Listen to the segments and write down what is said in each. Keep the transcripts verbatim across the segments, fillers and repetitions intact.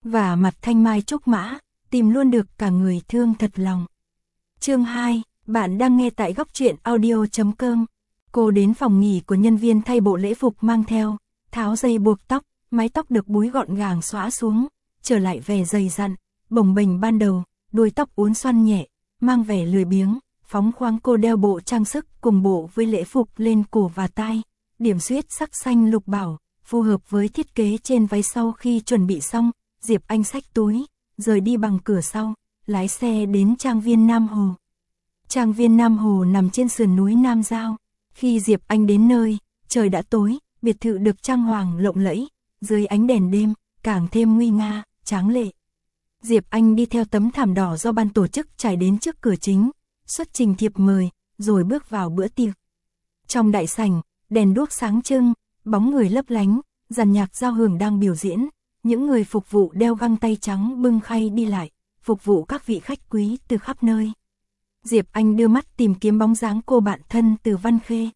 và mặt thanh mai trúc mã, tìm luôn được cả người thương thật lòng. Chương hai, bạn đang nghe tại góc truyện audio chấm com. Cô đến phòng nghỉ của nhân viên thay bộ lễ phục mang theo, tháo dây buộc tóc, mái tóc được búi gọn gàng xõa xuống, trở lại vẻ dày dặn, bồng bềnh ban đầu, đuôi tóc uốn xoăn nhẹ, mang vẻ lười biếng, phóng khoáng. Cô đeo bộ trang sức cùng bộ với lễ phục lên cổ và tai, điểm xuyết sắc xanh lục bảo, phù hợp với thiết kế trên váy. Sau khi chuẩn bị xong, Diệp Anh xách túi, rời đi bằng cửa sau, lái xe đến trang viên Nam Hồ. Trang viên Nam Hồ nằm trên sườn núi Nam Giao. Khi Diệp Anh đến nơi, trời đã tối, biệt thự được trang hoàng lộng lẫy, dưới ánh đèn đêm, càng thêm nguy nga, tráng lệ. Diệp Anh đi theo tấm thảm đỏ do ban tổ chức trải đến trước cửa chính, xuất trình thiệp mời, rồi bước vào bữa tiệc. Trong đại sảnh, đèn đuốc sáng trưng, bóng người lấp lánh, dàn nhạc giao hưởng đang biểu diễn, những người phục vụ đeo găng tay trắng bưng khay đi lại, phục vụ các vị khách quý từ khắp nơi. Diệp Anh đưa mắt tìm kiếm bóng dáng cô bạn thân Từ Văn Khê.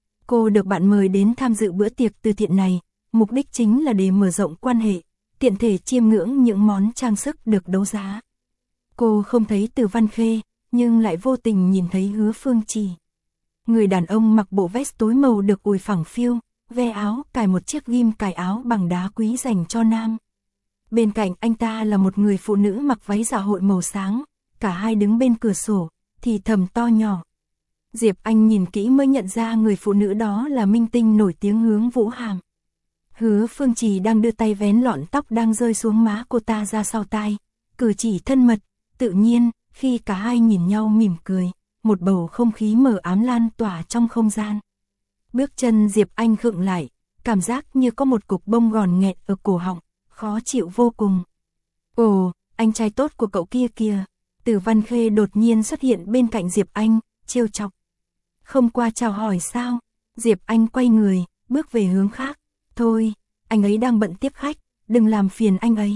Cô được bạn mời đến tham dự bữa tiệc từ thiện này, mục đích chính là để mở rộng quan hệ, tiện thể chiêm ngưỡng những món trang sức được đấu giá. Cô không thấy Từ Văn Khê, nhưng lại vô tình nhìn thấy Hứa Phương Trì. Người đàn ông mặc bộ vest tối màu được ủi phẳng phiu, ve áo cài một chiếc ghim cài áo bằng đá quý dành cho nam. Bên cạnh anh ta là một người phụ nữ mặc váy dạ hội màu sáng, cả hai đứng bên cửa sổ, thì thầm to nhỏ. Diệp Anh nhìn kỹ mới nhận ra người phụ nữ đó là minh tinh nổi tiếng Hướng Vũ Hàm. Hứa Phương Trì đang đưa tay vén lọn tóc đang rơi xuống má cô ta ra sau tai, cử chỉ thân mật, tự nhiên. Khi cả hai nhìn nhau mỉm cười, một bầu không khí mờ ám lan tỏa trong không gian. Bước chân Diệp Anh khựng lại, cảm giác như có một cục bông gòn nghẹt ở cổ họng, khó chịu vô cùng. Ồ, anh trai tốt của cậu kia kìa. Từ Văn Khê đột nhiên xuất hiện bên cạnh Diệp Anh, trêu chọc. Không qua chào hỏi sao? Diệp Anh quay người, bước về hướng khác. Thôi, anh ấy đang bận tiếp khách, đừng làm phiền anh ấy.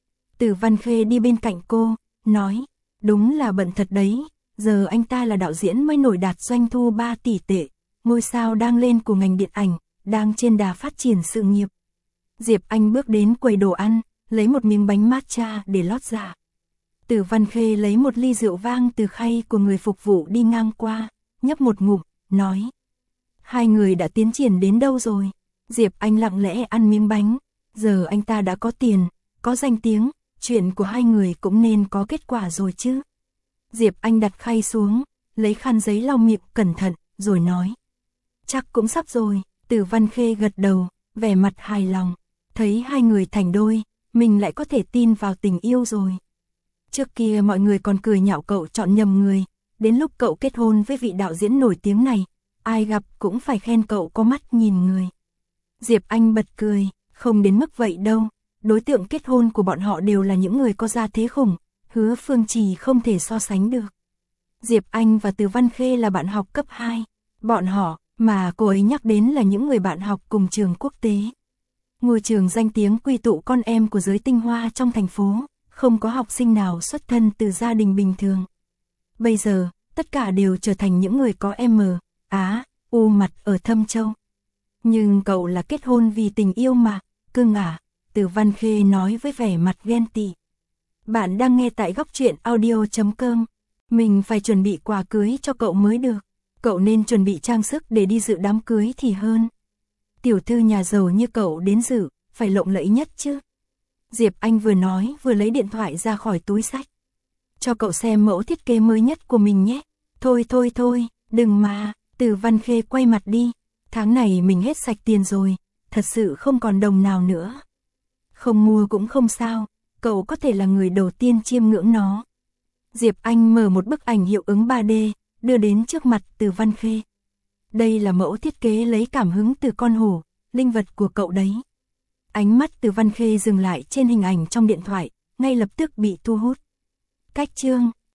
Từ Văn Khê đi bên cạnh cô, nói. Đúng là bận thật đấy, giờ anh ta là đạo diễn mới nổi đạt doanh thu ba tỷ tệ, ngôi sao đang lên của ngành điện ảnh, đang trên đà phát triển sự nghiệp. Diệp Anh bước đến quầy đồ ăn, lấy một miếng bánh matcha để lót dạ. Từ Văn Khê lấy một ly rượu vang từ khay của người phục vụ đi ngang qua, nhấp một ngụm, nói. Hai người đã tiến triển đến đâu rồi? Diệp Anh lặng lẽ ăn miếng bánh, giờ anh ta đã có tiền, có danh tiếng. Chuyện của hai người cũng nên có kết quả rồi chứ. Diệp Anh đặt khay xuống, lấy khăn giấy lau miệng cẩn thận, rồi nói. Chắc cũng sắp rồi. Từ Văn Khê gật đầu, vẻ mặt hài lòng. Thấy hai người thành đôi, mình lại có thể tin vào tình yêu rồi. Trước kia mọi người còn cười nhạo cậu chọn nhầm người. Đến lúc cậu kết hôn với vị đạo diễn nổi tiếng này, ai gặp cũng phải khen cậu có mắt nhìn người. Diệp Anh bật cười, không đến mức vậy đâu. Đối tượng kết hôn của bọn họ đều là những người có gia thế khủng, Hứa Phương Trì không thể so sánh được. Diệp Anh và Từ Văn Khê là bạn học cấp hai, bọn họ mà cô ấy nhắc đến là những người bạn học cùng trường quốc tế. Ngôi trường danh tiếng quy tụ con em của giới tinh hoa trong thành phố, không có học sinh nào xuất thân từ gia đình bình thường. Bây giờ, tất cả đều trở thành những người có M, Á, U mặt ở Thâm Châu. Nhưng cậu là kết hôn vì tình yêu mà, cưng à? Từ Văn Khê nói với vẻ mặt ghen tị. Bạn đang nghe tại góc truyện audio chấm com. Mình phải chuẩn bị quà cưới cho cậu mới được. Cậu nên chuẩn bị trang sức để đi dự đám cưới thì hơn. Tiểu thư nhà giàu như cậu đến dự, phải lộng lẫy nhất chứ. Diệp Anh vừa nói vừa lấy điện thoại ra khỏi túi xách. Cho cậu xem mẫu thiết kế mới nhất của mình nhé. Thôi thôi thôi, đừng mà. Từ Văn Khê quay mặt đi. Tháng này mình hết sạch tiền rồi, thật sự không còn đồng nào nữa. Không mua cũng không sao, cậu có thể là người đầu tiên chiêm ngưỡng nó. Diệp Anh mở một bức ảnh hiệu ứng ba D, đưa đến trước mặt Từ Văn Khê. Đây là mẫu thiết kế lấy cảm hứng từ con hổ, linh vật của cậu đấy. Ánh mắt Từ Văn Khê dừng lại trên hình ảnh trong điện thoại, ngay lập tức bị thu hút. Cách chương